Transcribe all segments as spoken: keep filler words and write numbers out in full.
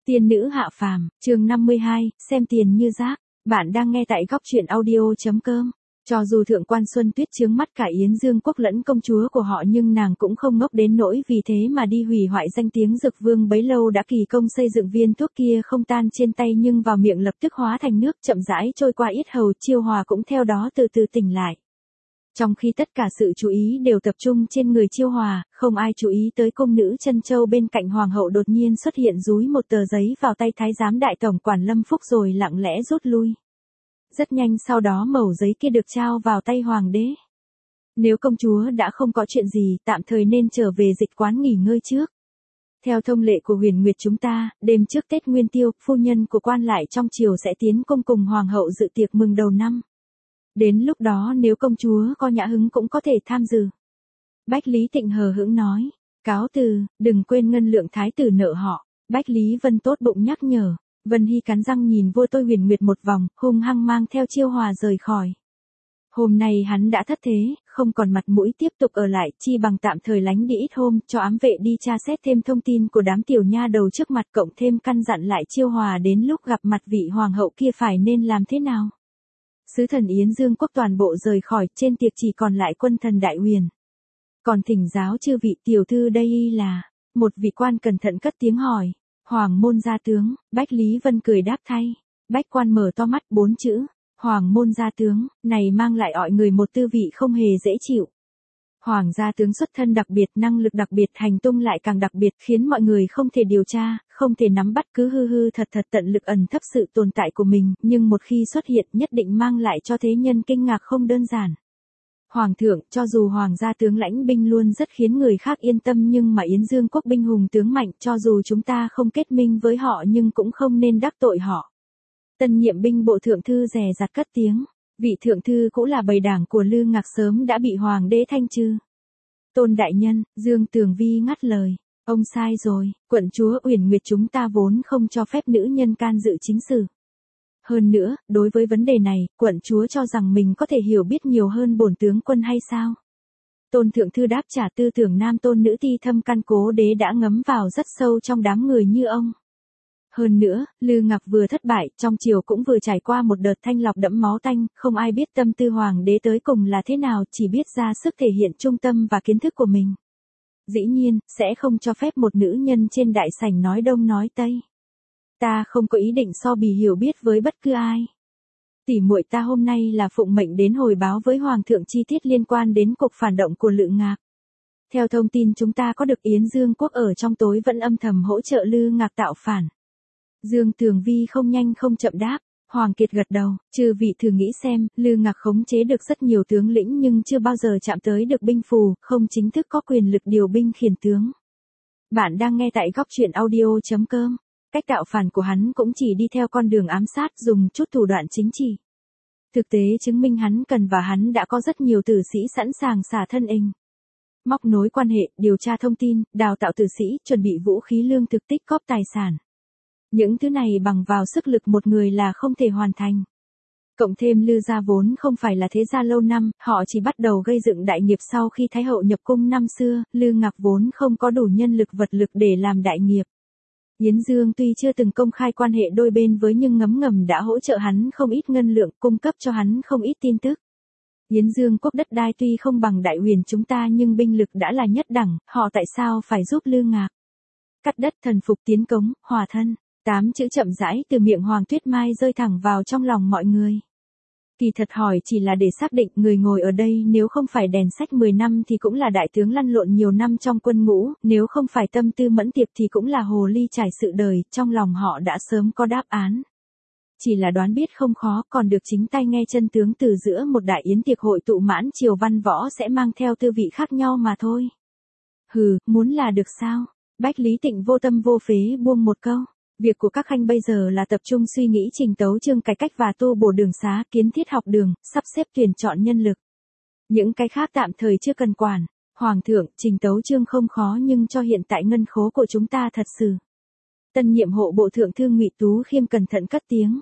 Tiên nữ hạ phàm, chương năm mươi hai, xem tiền như rác. Bạn đang nghe tại góc truyện audio.com. Cho dù thượng quan Xuân Tuyết chướng mắt cả Yến Dương Quốc lẫn công chúa của họ nhưng nàng cũng không ngốc đến nỗi vì thế mà đi hủy hoại danh tiếng Dực Vương bấy lâu đã kỳ công xây dựng viên thuốc kia không tan trên tay nhưng vào miệng lập tức hóa thành nước chậm rãi trôi qua yết hầu. Chiêu Hòa cũng theo đó từ từ tỉnh lại. Trong khi tất cả sự chú ý đều tập trung trên người Chiêu Hòa, không ai chú ý tới cung nữ Trân Châu bên cạnh hoàng hậu đột nhiên xuất hiện dúi một tờ giấy vào tay thái giám đại tổng quản Lâm Phúc rồi lặng lẽ rút lui. Rất nhanh sau đó mẩu giấy kia được trao vào tay hoàng đế. Nếu công chúa đã không có chuyện gì, tạm thời nên trở về dịch quán nghỉ ngơi trước. Theo thông lệ của Huyền Nguyệt chúng ta, đêm trước Tết Nguyên Tiêu, phu nhân của quan lại trong triều sẽ tiến cung cùng hoàng hậu dự tiệc mừng đầu năm. Đến lúc đó nếu công chúa có nhã hứng cũng có thể tham dự. Bách Lý Tịnh hờ hững nói, cáo từ, đừng quên ngân lượng thái tử nợ họ. Bách Lý Vân tốt bụng nhắc nhở. Vân Hy cắn răng nhìn vô tôi Huyền Nguyệt một vòng, hung hăng mang theo Chiêu Hòa rời khỏi. Hôm nay hắn đã thất thế, không còn mặt mũi tiếp tục ở lại, chi bằng tạm thời lánh đi ít hôm, cho ám vệ đi tra xét thêm thông tin của đám tiểu nha đầu trước mặt, cộng thêm căn dặn lại Chiêu Hòa đến lúc gặp mặt vị hoàng hậu kia phải nên làm thế nào. Sứ thần Yến Dương Quốc toàn bộ rời khỏi, trên tiệc chỉ còn lại quân thần Đại Huyền. Còn thỉnh giáo chư vị tiểu thư đây là, một vị quan cẩn thận cất tiếng hỏi. Hoàng môn gia tướng. Bách Lý Vân cười đáp thay. Bách quan mở to mắt, bốn chữ, Hoàng môn gia tướng, này mang lại mọi người một tư vị không hề dễ chịu. Hoàng gia tướng xuất thân đặc biệt, năng lực đặc biệt, hành tung lại càng đặc biệt, khiến mọi người không thể điều tra, không thể nắm bắt, cứ hư hư thật thật tận lực ẩn thấp sự tồn tại của mình, nhưng một khi xuất hiện nhất định mang lại cho thế nhân kinh ngạc không đơn giản. Hoàng thượng, cho dù hoàng gia tướng lãnh binh luôn rất khiến người khác yên tâm nhưng mà Yến Dương Quốc binh hùng tướng mạnh, cho dù chúng ta không kết minh với họ nhưng cũng không nên đắc tội họ. Tân nhiệm binh bộ thượng thư dè dặt cất tiếng, vị thượng thư cũng là bầy đảng của Lư Ngạc sớm đã bị hoàng đế thanh trừ. Tôn đại nhân, Dương Tường Vi ngắt lời, ông sai rồi, quận chúa Uyển Nguyệt chúng ta vốn không cho phép nữ nhân can dự chính sự. Hơn nữa, đối với vấn đề này, quận chúa cho rằng mình có thể hiểu biết nhiều hơn bổn tướng quân hay sao? Tôn thượng thư đáp trả tư tưởng nam tôn nữ ti thâm căn cố đế đã ngấm vào rất sâu trong đám người như ông. Hơn nữa, Lư Ngạc vừa thất bại, trong triều cũng vừa trải qua một đợt thanh lọc đẫm máu tanh, không ai biết tâm tư hoàng đế tới cùng là thế nào, chỉ biết ra sức thể hiện trung tâm và kiến thức của mình. Dĩ nhiên, sẽ không cho phép một nữ nhân trên đại sảnh nói đông nói tây. Ta không có ý định so bì hiểu biết với bất cứ ai. Tỷ muội ta hôm nay là phụng mệnh đến hồi báo với hoàng thượng chi tiết liên quan đến cuộc phản động của Lự Ngạc. Theo thông tin chúng ta có được Yến Dương Quốc ở trong tối vẫn âm thầm hỗ trợ Lư Ngạc tạo phản. Dương Tường Vi không nhanh không chậm đáp, Hoàng Kiệt gật đầu, chư vị thử nghĩ xem, Lư Ngạc khống chế được rất nhiều tướng lĩnh nhưng chưa bao giờ chạm tới được binh phù, không chính thức có quyền lực điều binh khiển tướng. Bạn đang nghe tại góc truyện audio.com. Cách tạo phản của hắn cũng chỉ đi theo con đường ám sát, dùng chút thủ đoạn chính trị. Thực tế chứng minh hắn cần và hắn đã có rất nhiều tử sĩ sẵn sàng xả thân hình. Móc nối quan hệ, điều tra thông tin, đào tạo tử sĩ, chuẩn bị vũ khí lương thực tích cóp tài sản. Những thứ này bằng vào sức lực một người là không thể hoàn thành. Cộng thêm Lư gia vốn không phải là thế gia lâu năm, họ chỉ bắt đầu gây dựng đại nghiệp sau khi Thái hậu nhập cung năm xưa, Lư Ngạc vốn không có đủ nhân lực vật lực để làm đại nghiệp. Yến Dương tuy chưa từng công khai quan hệ đôi bên với nhưng ngấm ngầm đã hỗ trợ hắn không ít ngân lượng, cung cấp cho hắn không ít tin tức. Yến Dương Quốc đất đai tuy không bằng Đại Huyền chúng ta nhưng binh lực đã là nhất đẳng, họ tại sao phải giúp Lư Ngạc? Cắt đất thần phục tiến cống, hòa thân, tám chữ chậm rãi từ miệng Hoàng Tuyết Mai rơi thẳng vào trong lòng mọi người. Kỳ thật hỏi chỉ là để xác định người ngồi ở đây nếu không phải đèn sách mười năm thì cũng là đại tướng lăn lộn nhiều năm trong quân ngũ, nếu không phải tâm tư mẫn tiệp thì cũng là hồ ly trải sự đời, trong lòng họ đã sớm có đáp án. Chỉ là đoán biết không khó, còn được chính tay nghe chân tướng từ giữa một đại yến tiệc hội tụ mãn triều văn võ sẽ mang theo tư vị khác nhau mà thôi. Hừ, muốn là được sao? Bách Lý Tịnh vô tâm vô phế buông một câu. Việc của các khanh bây giờ là tập trung suy nghĩ trình tấu chương cải cách và tu bổ đường xá, kiến thiết học đường, sắp xếp tuyển chọn nhân lực. Những cái khác tạm thời chưa cần quản. Hoàng thượng, trình tấu chương không khó nhưng cho hiện tại ngân khố của chúng ta thật sự. Tân nhiệm hộ bộ thượng thư Ngụy Tú Khiêm cẩn thận cất tiếng.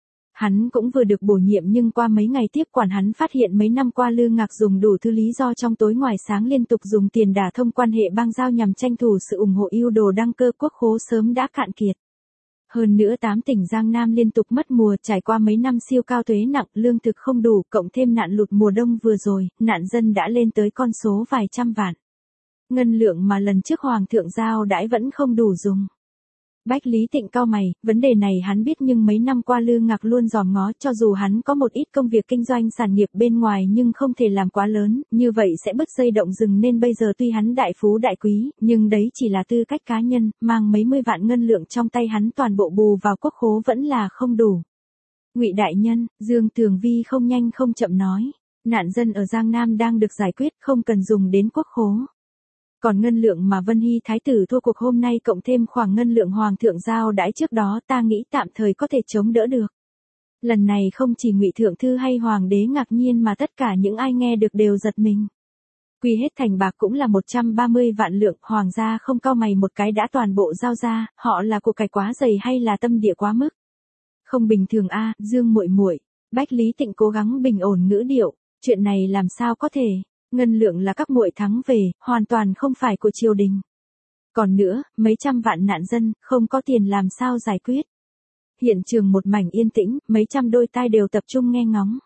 Hắn cũng vừa được bổ nhiệm nhưng qua mấy ngày tiếp quản hắn phát hiện mấy năm qua Lư Ngạc dùng đủ thứ lý do trong tối ngoài sáng liên tục dùng tiền đả thông quan hệ bang giao nhằm tranh thủ sự ủng hộ yêu đồ đăng cơ, quốc khố sớm đã cạn kiệt. Hơn nữa tám tỉnh Giang Nam liên tục mất mùa, trải qua mấy năm siêu cao thuế nặng, lương thực không đủ, cộng thêm nạn lụt mùa đông vừa rồi, nạn dân đã lên tới con số vài trăm vạn. Ngân lượng mà lần trước Hoàng thượng giao đãi vẫn không đủ dùng. Bách Lý Tịnh cau mày, vấn đề này hắn biết nhưng mấy năm qua Lư Ngạc luôn dòm ngó, cho dù hắn có một ít công việc kinh doanh sản nghiệp bên ngoài nhưng không thể làm quá lớn, như vậy sẽ bứt dây động rừng nên bây giờ tuy hắn đại phú đại quý, nhưng đấy chỉ là tư cách cá nhân, mang mấy mươi vạn ngân lượng trong tay hắn toàn bộ bù vào quốc khố vẫn là không đủ. Ngụy đại nhân, Dương Tường Vi không nhanh không chậm nói, nạn dân ở Giang Nam đang được giải quyết, không cần dùng đến quốc khố. Còn ngân lượng mà Vân Hy Thái tử thua cuộc hôm nay cộng thêm khoảng ngân lượng Hoàng thượng giao đãi trước đó ta nghĩ tạm thời có thể chống đỡ được. Lần này không chỉ Ngụy Thượng Thư hay Hoàng đế ngạc nhiên mà tất cả những ai nghe được đều giật mình. Quy hết thành bạc cũng là một trăm ba mươi vạn lượng, Hoàng gia không cau mày một cái đã toàn bộ giao ra, họ là của cải quá dày hay là tâm địa quá mức. Không bình thường a, à, Dương muội muội. Bách Lý Tịnh cố gắng bình ổn ngữ điệu, chuyện này làm sao có thể. Ngân lượng là các muội thắng về, hoàn toàn không phải của triều đình. Còn nữa, mấy trăm vạn nạn dân, không có tiền làm sao giải quyết. Hiện trường một mảnh yên tĩnh, mấy trăm đôi tai đều tập trung nghe ngóng.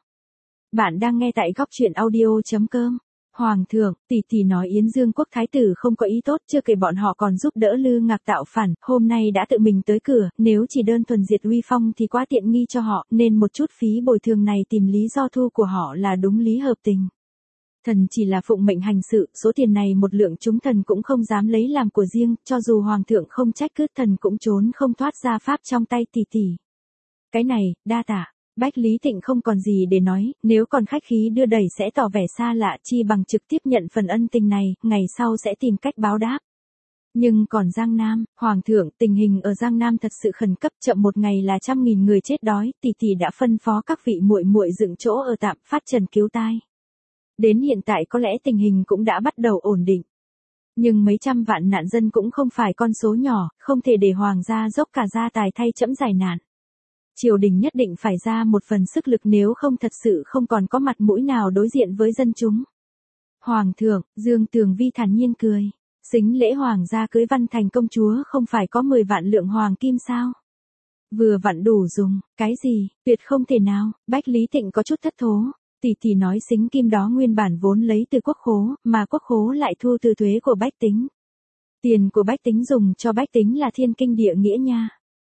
Bạn đang nghe tại góc truyện audio.com. Hoàng thượng, tỷ tỷ nói Yến Dương quốc thái tử không có ý tốt, chưa kể bọn họ còn giúp đỡ Lư Ngạc tạo phản, hôm nay đã tự mình tới cửa, nếu chỉ đơn thuần diệt uy phong thì quá tiện nghi cho họ, nên một chút phí bồi thường này tìm lý do thu của họ là đúng lý hợp tình. Thần chỉ là phụng mệnh hành sự, số tiền này một lượng chúng thần cũng không dám lấy làm của riêng, cho dù Hoàng thượng không trách cứ thần cũng trốn không thoát ra pháp trong tay tỷ tỷ. Cái này, đa tạ. Bách Lý Tịnh không còn gì để nói, nếu còn khách khí đưa đẩy sẽ tỏ vẻ xa lạ chi bằng trực tiếp nhận phần ân tình này, ngày sau sẽ tìm cách báo đáp. Nhưng còn Giang Nam, Hoàng thượng, tình hình ở Giang Nam thật sự khẩn cấp, chậm một ngày là trăm nghìn người chết đói, tỷ tỷ đã phân phó các vị muội muội dựng chỗ ở tạm, phát trần cứu tai. Đến hiện tại có lẽ tình hình cũng đã bắt đầu ổn định. Nhưng mấy trăm vạn nạn dân cũng không phải con số nhỏ, không thể để Hoàng gia dốc cả gia tài thay chẫm giải nạn. Triều đình nhất định phải ra một phần sức lực nếu không thật sự không còn có mặt mũi nào đối diện với dân chúng. Hoàng thượng, Dương Tường Vi thản nhiên cười. Sính lễ Hoàng gia cưới Văn Thành công chúa không phải có mười vạn lượng hoàng kim sao? Vừa vặn đủ dùng, cái gì, tuyệt không thể nào, Bách Lý Tịnh có chút thất thố. Tỷ tỷ nói sính kim đó nguyên bản vốn lấy từ quốc khố, mà quốc khố lại thu từ thuế của bách tính. Tiền của bách tính dùng cho bách tính là thiên kinh địa nghĩa nha.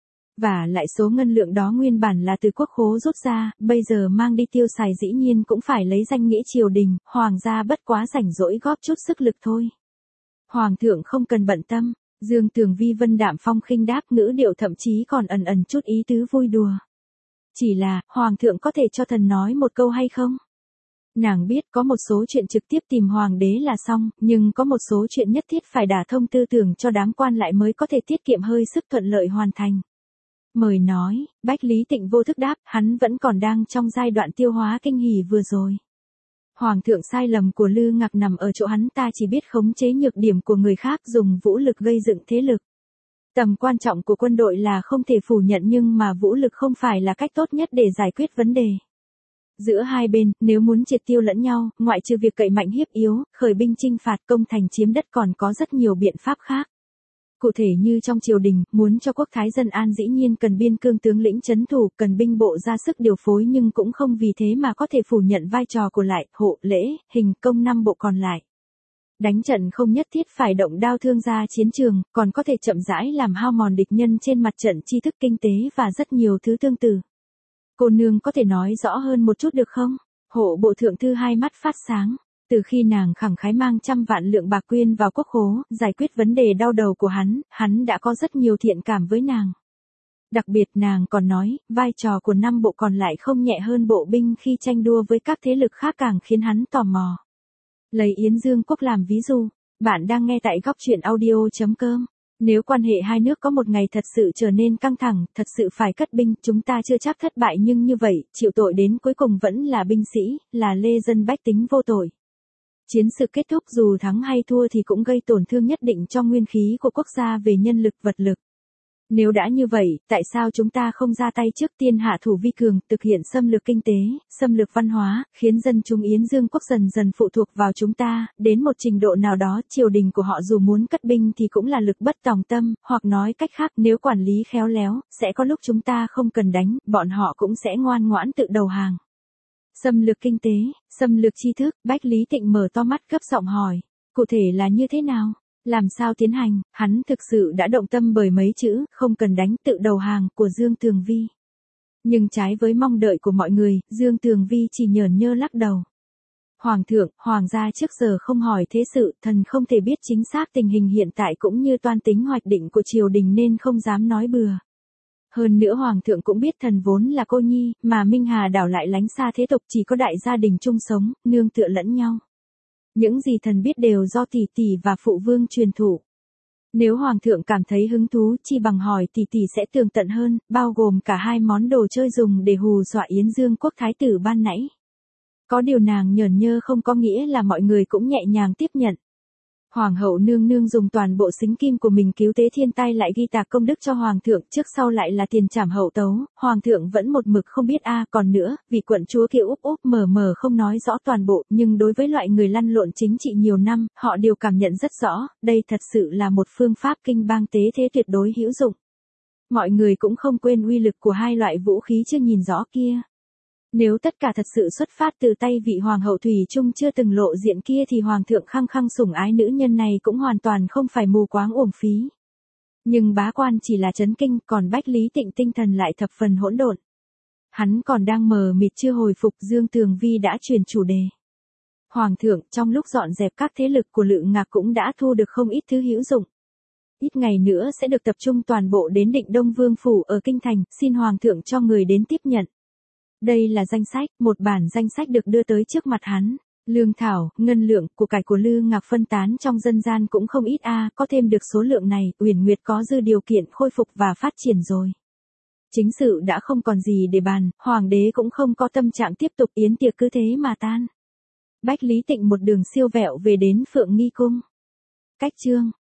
Và lại số ngân lượng đó nguyên bản là từ quốc khố rút ra, bây giờ mang đi tiêu xài dĩ nhiên cũng phải lấy danh nghĩa triều đình, Hoàng gia bất quá rảnh rỗi góp chút sức lực thôi. Hoàng thượng không cần bận tâm, Dương Tường Vi vân đạm phong khinh đáp, ngữ điệu thậm chí còn ẩn ẩn chút ý tứ vui đùa. Chỉ là, Hoàng thượng có thể cho thần nói một câu hay không? Nàng biết có một số chuyện trực tiếp tìm Hoàng đế là xong, nhưng có một số chuyện nhất thiết phải đả thông tư tưởng cho đám quan lại mới có thể tiết kiệm hơi sức thuận lợi hoàn thành. Mời nói, Bách Lý Tịnh vô thức đáp, hắn vẫn còn đang trong giai đoạn tiêu hóa kinh hỉ vừa rồi. Hoàng thượng sai lầm của Lư Ngạc nằm ở chỗ hắn ta chỉ biết khống chế nhược điểm của người khác dùng vũ lực gây dựng thế lực. Tầm quan trọng của quân đội là không thể phủ nhận nhưng mà vũ lực không phải là cách tốt nhất để giải quyết vấn đề. Giữa hai bên, nếu muốn triệt tiêu lẫn nhau, ngoại trừ việc cậy mạnh hiếp yếu, khởi binh chinh phạt công thành chiếm đất còn có rất nhiều biện pháp khác. Cụ thể như trong triều đình, muốn cho quốc thái dân an dĩ nhiên cần biên cương tướng lĩnh trấn thủ, cần binh bộ ra sức điều phối nhưng cũng không vì thế mà có thể phủ nhận vai trò của lại, hộ, lễ, hình, công năm bộ còn lại. Đánh trận không nhất thiết phải động đao thương ra chiến trường, còn có thể chậm rãi làm hao mòn địch nhân trên mặt trận tri thức kinh tế và rất nhiều thứ tương tự. Cô nương có thể nói rõ hơn một chút được không? Hộ bộ thượng thư hai mắt phát sáng. Từ khi nàng khẳng khái mang trăm vạn lượng bạc quyên vào quốc khố, giải quyết vấn đề đau đầu của hắn, hắn đã có rất nhiều thiện cảm với nàng. Đặc biệt nàng còn nói, vai trò của năm bộ còn lại không nhẹ hơn bộ binh khi tranh đua với các thế lực khác càng khiến hắn tò mò. Lấy Yến Dương quốc làm ví dụ, bạn đang nghe tại góc truyện audio.com. Nếu quan hệ hai nước có một ngày thật sự trở nên căng thẳng, thật sự phải cất binh, chúng ta chưa chắc thất bại nhưng như vậy, chịu tội đến cuối cùng vẫn là binh sĩ, là lê dân bách tính vô tội. Chiến sự kết thúc dù thắng hay thua thì cũng gây tổn thương nhất định cho nguyên khí của quốc gia về nhân lực vật lực. Nếu đã như vậy, tại sao chúng ta không ra tay trước tiên hạ thủ vi cường, thực hiện xâm lược kinh tế, xâm lược văn hóa, khiến dân chúng Yến Dương quốc dần dần phụ thuộc vào chúng ta, đến một trình độ nào đó, triều đình của họ dù muốn cất binh thì cũng là lực bất tòng tâm, hoặc nói cách khác, nếu quản lý khéo léo, sẽ có lúc chúng ta không cần đánh, bọn họ cũng sẽ ngoan ngoãn tự đầu hàng. Xâm lược kinh tế, xâm lược tri thức, Bách Lý Tịnh mở to mắt gấp giọng hỏi, cụ thể là như thế nào? Làm sao tiến hành? Hắn thực sự đã động tâm bởi mấy chữ, không cần đánh, tự đầu hàng, của Dương Tường Vi. Nhưng trái với mong đợi của mọi người, Dương Tường Vi chỉ nhởn nhơ lắc đầu. Hoàng thượng, hoàng gia trước giờ không hỏi thế sự, thần không thể biết chính xác tình hình hiện tại cũng như toan tính hoạch định của triều đình nên không dám nói bừa. Hơn nữa hoàng thượng cũng biết thần vốn là cô nhi, mà Minh Hà đảo lại lánh xa thế tục, chỉ có đại gia đình chung sống, nương tựa lẫn nhau. Những gì thần biết đều do tỷ tỷ và phụ vương truyền thụ. Nếu hoàng thượng cảm thấy hứng thú, chi bằng hỏi tỷ tỷ sẽ tường tận hơn, bao gồm cả hai món đồ chơi dùng để hù dọa Yến Dương quốc thái tử ban nãy. Có điều nàng nhởn nhơ không có nghĩa là mọi người cũng nhẹ nhàng tiếp nhận. Hoàng hậu nương nương dùng toàn bộ xính kim của mình cứu tế thiên tai lại ghi tạc công đức cho hoàng thượng, trước sau lại là tiền trảm hậu tấu, hoàng thượng vẫn một mực không biết a à, còn nữa, vì quận chúa kia úp úp mờ mờ không nói rõ toàn bộ, nhưng đối với loại người lăn lộn chính trị nhiều năm, họ đều cảm nhận rất rõ, đây thật sự là một phương pháp kinh bang tế thế tuyệt đối hữu dụng. Mọi người cũng không quên uy lực của hai loại vũ khí chưa nhìn rõ kia. Nếu tất cả thật sự xuất phát từ tay vị hoàng hậu thủy chung chưa từng lộ diện kia thì hoàng thượng khăng khăng sủng ái nữ nhân này cũng hoàn toàn không phải mù quáng uổng phí. Nhưng bá quan chỉ là chấn kinh, còn Bách Lý Tịnh tinh thần lại thập phần hỗn độn. Hắn còn đang mờ mịt chưa hồi phục, Dương Tường Vi đã chuyển chủ đề. Hoàng thượng, trong lúc dọn dẹp các thế lực của Lự Ngạc cũng đã thu được không ít thứ hữu dụng. Ít ngày nữa sẽ được tập trung toàn bộ đến Định Đông Vương phủ ở kinh thành, xin hoàng thượng cho người đến tiếp nhận. Đây là danh sách, một bản danh sách được đưa tới trước mặt hắn. Lương thảo, ngân lượng, của cải của Lư Ngạc phân tán trong dân gian cũng không ít a, à, có thêm được số lượng này, Uyển Nguyệt có dư điều kiện khôi phục và phát triển rồi. Chính sự đã không còn gì để bàn, hoàng đế cũng không có tâm trạng tiếp tục, yến tiệc cứ thế mà tan. Bách Lý Tịnh một đường siêu vẹo về đến Phượng Nghi cung. Cách chương